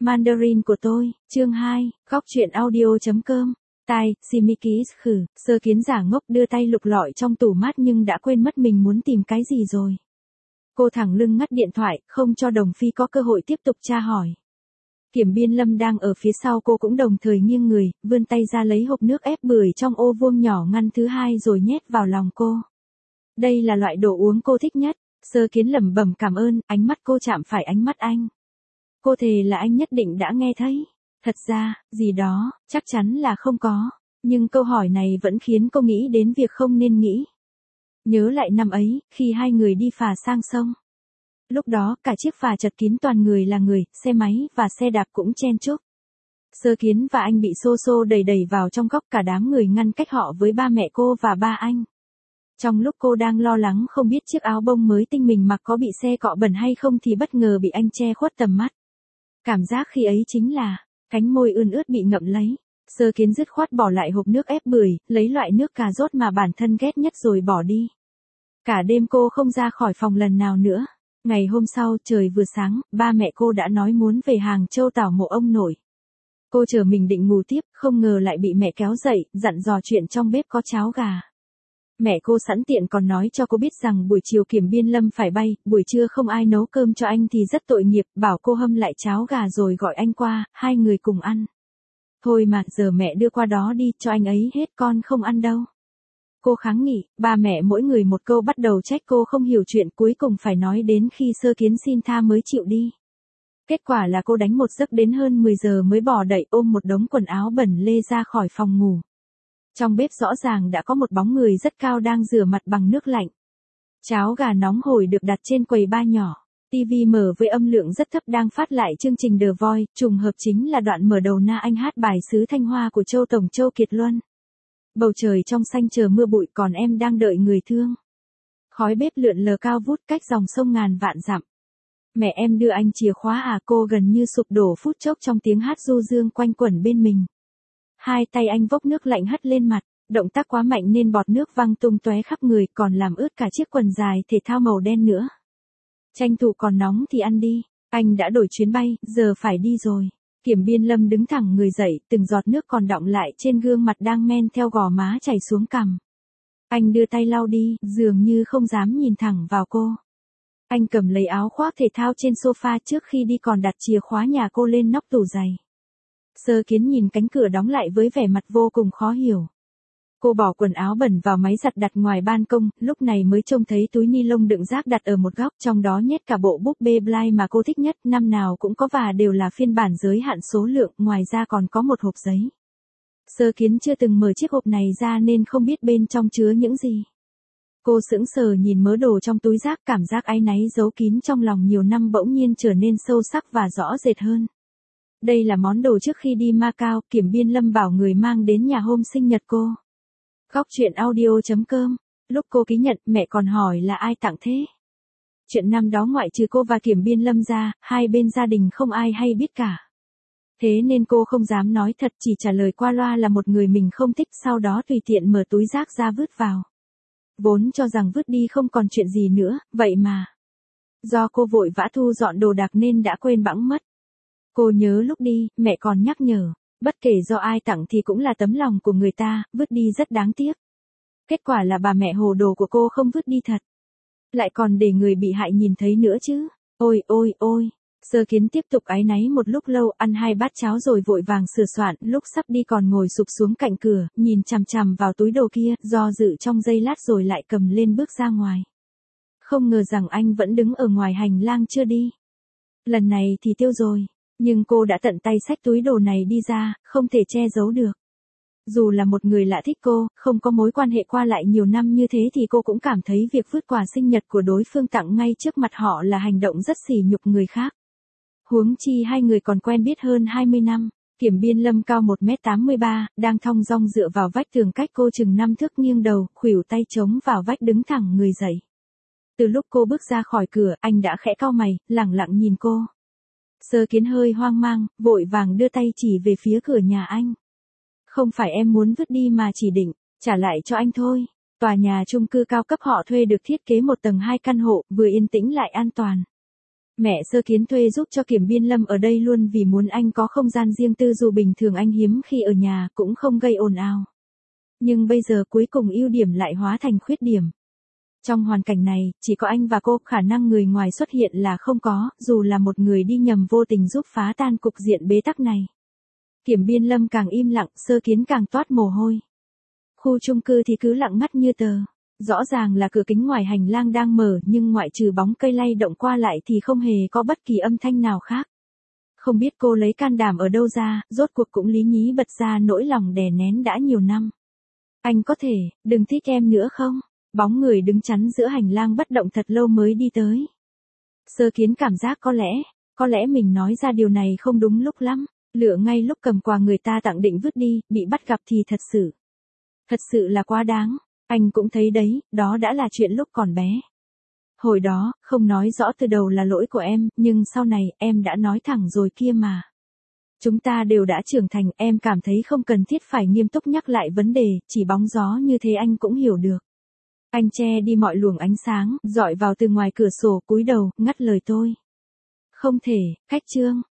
Mandarin của tôi, chương 2, góc truyện audio.com. Tai, Simikis khử, Sơ Kiến giả ngốc đưa tay lục lọi trong tủ mát nhưng đã quên mất mình muốn tìm cái gì rồi. Cô thẳng lưng ngắt điện thoại, không cho Đồng Phi có cơ hội tiếp tục tra hỏi. Kiểm Biên Lâm đang ở phía sau cô cũng đồng thời nghiêng người, vươn tay ra lấy hộp nước ép bưởi trong ô vuông nhỏ ngăn thứ hai rồi nhét vào lòng cô. Đây là loại đồ uống cô thích nhất. Sơ Kiến lẩm bẩm cảm ơn, ánh mắt cô chạm phải ánh mắt anh. Cô thề là anh nhất định đã nghe thấy. Thật ra, gì đó, chắc chắn là không có. Nhưng câu hỏi này vẫn khiến cô nghĩ đến việc không nên nghĩ. Nhớ lại năm ấy, khi hai người đi phà sang sông. Lúc đó, cả chiếc phà chật kín toàn người là người, xe máy và xe đạp cũng chen chúc. Sơ Kiến và anh bị xô xô đẩy đẩy vào trong góc, cả đám người ngăn cách họ với ba mẹ cô và ba anh. Trong lúc cô đang lo lắng không biết chiếc áo bông mới tinh mình mặc có bị xe cọ bẩn hay không thì bất ngờ bị anh che khuất tầm mắt. Cảm giác khi ấy chính là, cánh môi ươn ướt bị ngậm lấy. Sơ Kiến dứt khoát bỏ lại hộp nước ép bưởi, lấy loại nước cà rốt mà bản thân ghét nhất rồi bỏ đi. Cả đêm cô không ra khỏi phòng lần nào nữa. Ngày hôm sau trời vừa sáng, ba mẹ cô đã nói muốn về Hàng Châu tảo mộ ông nội. Cô chờ mình định ngủ tiếp, không ngờ lại bị mẹ kéo dậy, dặn dò chuyện trong bếp có cháo gà. Mẹ cô sẵn tiện còn nói cho cô biết rằng buổi chiều Kiểm Biên Lâm phải bay, buổi trưa không ai nấu cơm cho anh thì rất tội nghiệp, bảo cô hâm lại cháo gà rồi gọi anh qua, hai người cùng ăn. Thôi mà, giờ mẹ đưa qua đó đi, cho anh ấy hết, con không ăn đâu. Cô kháng nghị, ba mẹ mỗi người một câu bắt đầu trách cô không hiểu chuyện, cuối cùng phải nói đến khi Sơ Kiến xin tha mới chịu đi. Kết quả là cô đánh một giấc đến hơn 10 giờ mới bò dậy ôm một đống quần áo bẩn lê ra khỏi phòng ngủ. Trong bếp rõ ràng đã có một bóng người rất cao đang rửa mặt bằng nước lạnh. Cháo gà nóng hổi được đặt trên quầy bar nhỏ. TV mở với âm lượng rất thấp đang phát lại chương trình The Voice, trùng hợp chính là đoạn mở đầu Na Anh hát bài Sứ Thanh Hoa của Châu Tổng Châu Kiệt Luân. Bầu trời trong xanh chờ mưa bụi còn em đang đợi người thương. Khói bếp lượn lờ cao vút cách dòng sông ngàn vạn dặm. Mẹ em đưa anh chìa khóa à, cô gần như sụp đổ phút chốc trong tiếng hát du dương quanh quẩn bên mình. Hai tay anh vốc nước lạnh hất lên mặt, động tác quá mạnh nên bọt nước văng tung tóe khắp người còn làm ướt cả chiếc quần dài thể thao màu đen nữa. Tranh thủ còn nóng thì ăn đi, anh đã đổi chuyến bay, giờ phải đi rồi. Kiểm Biên Lâm đứng thẳng người dậy, từng giọt nước còn đọng lại trên gương mặt đang men theo gò má chảy xuống cằm. Anh đưa tay lau đi, dường như không dám nhìn thẳng vào cô. Anh cầm lấy áo khoác thể thao trên sofa trước khi đi còn đặt chìa khóa nhà cô lên nóc tủ giày. Sơ Kiến nhìn cánh cửa đóng lại với vẻ mặt vô cùng khó hiểu. Cô bỏ quần áo bẩn vào máy giặt đặt ngoài ban công, lúc này mới trông thấy túi ni lông đựng rác đặt ở một góc, trong đó nhét cả bộ búp bê Blythe mà cô thích nhất, năm nào cũng có và đều là phiên bản giới hạn số lượng, ngoài ra còn có một hộp giấy. Sơ Kiến chưa từng mở chiếc hộp này ra nên không biết bên trong chứa những gì. Cô sững sờ nhìn mớ đồ trong túi rác, cảm giác áy náy giấu kín trong lòng nhiều năm bỗng nhiên trở nên sâu sắc và rõ rệt hơn. Đây là món đồ trước khi đi Macau, Kiểm Biên Lâm bảo người mang đến nhà hôm sinh nhật cô. Góc truyện audio.com. Lúc cô ký nhận, mẹ còn hỏi là ai tặng thế. Chuyện năm đó ngoại trừ cô và Kiểm Biên Lâm ra, hai bên gia đình không ai hay biết cả. Thế nên cô không dám nói thật, chỉ trả lời qua loa là một người mình không thích, sau đó tùy tiện mở túi rác ra vứt vào. Vốn cho rằng vứt đi không còn chuyện gì nữa, vậy mà. Do cô vội vã thu dọn đồ đạc nên đã quên bẵng mất. Cô nhớ lúc đi, mẹ còn nhắc nhở, bất kể do ai tặng thì cũng là tấm lòng của người ta, vứt đi rất đáng tiếc. Kết quả là bà mẹ hồ đồ của cô không vứt đi thật. Lại còn để người bị hại nhìn thấy nữa chứ. Ôi ôi ôi, Sơ Kiến tiếp tục áy náy một lúc lâu, ăn 2 bát cháo rồi vội vàng sửa soạn, lúc sắp đi còn ngồi sụp xuống cạnh cửa, nhìn chằm chằm vào túi đồ kia, do dự trong giây lát rồi lại cầm lên bước ra ngoài. Không ngờ rằng anh vẫn đứng ở ngoài hành lang chưa đi. Lần này thì tiêu rồi. Nhưng cô đã tận tay xách túi đồ này đi ra, không thể che giấu được. Dù là một người lạ thích cô, không có mối quan hệ qua lại nhiều năm như thế thì cô cũng cảm thấy việc vứt quà sinh nhật của đối phương tặng ngay trước mặt họ là hành động rất sỉ nhục người khác. Huống chi hai người còn quen biết hơn 20 năm. Kiểm Biên Lâm cao 1m83, đang thong dong dựa vào vách tường cách cô chừng 5 thước, nghiêng đầu, khuỷu tay chống vào vách đứng thẳng người dậy. Từ lúc cô bước ra khỏi cửa, anh đã khẽ cau mày, lẳng lặng nhìn cô. Sơ Kiến hơi hoang mang, vội vàng đưa tay chỉ về phía cửa nhà anh. Không phải em muốn vứt đi mà chỉ định trả lại cho anh thôi. Tòa nhà chung cư cao cấp họ thuê được thiết kế 1 tầng 2 căn hộ, vừa yên tĩnh lại an toàn. Mẹ Sơ Kiến thuê giúp cho Kiểm Biên Lâm ở đây luôn vì muốn anh có không gian riêng tư dù bình thường anh hiếm khi ở nhà cũng không gây ồn ào. Nhưng bây giờ cuối cùng ưu điểm lại hóa thành khuyết điểm. Trong hoàn cảnh này, chỉ có anh và cô, khả năng người ngoài xuất hiện là không có, dù là một người đi nhầm vô tình giúp phá tan cục diện bế tắc này. Kiểm Biên Lâm càng im lặng, Sơ Kiến càng toát mồ hôi. Khu chung cư thì cứ lặng ngắt như tờ. Rõ ràng là cửa kính ngoài hành lang đang mở nhưng ngoại trừ bóng cây lay động qua lại thì không hề có bất kỳ âm thanh nào khác. Không biết cô lấy can đảm ở đâu ra, rốt cuộc cũng lý nhí bật ra nỗi lòng đè nén đã nhiều năm. Anh có thể, đừng thích em nữa không? Bóng người đứng chắn giữa hành lang bất động thật lâu mới đi tới. Sơ Kiến cảm giác có lẽ mình nói ra điều này không đúng lúc lắm. Lựa ngay lúc cầm quà người ta tặng định vứt đi, bị bắt gặp thì thật sự là quá đáng. Anh cũng thấy đấy, đó đã là chuyện lúc còn bé. Hồi đó, không nói rõ từ đầu là lỗi của em, nhưng sau này, em đã nói thẳng rồi kia mà. Chúng ta đều đã trưởng thành, em cảm thấy không cần thiết phải nghiêm túc nhắc lại vấn đề, chỉ bóng gió như thế anh cũng hiểu được. Anh che đi mọi luồng ánh sáng, dọi vào từ ngoài cửa sổ, cúi đầu, ngắt lời tôi. Không thể, Khách Trương,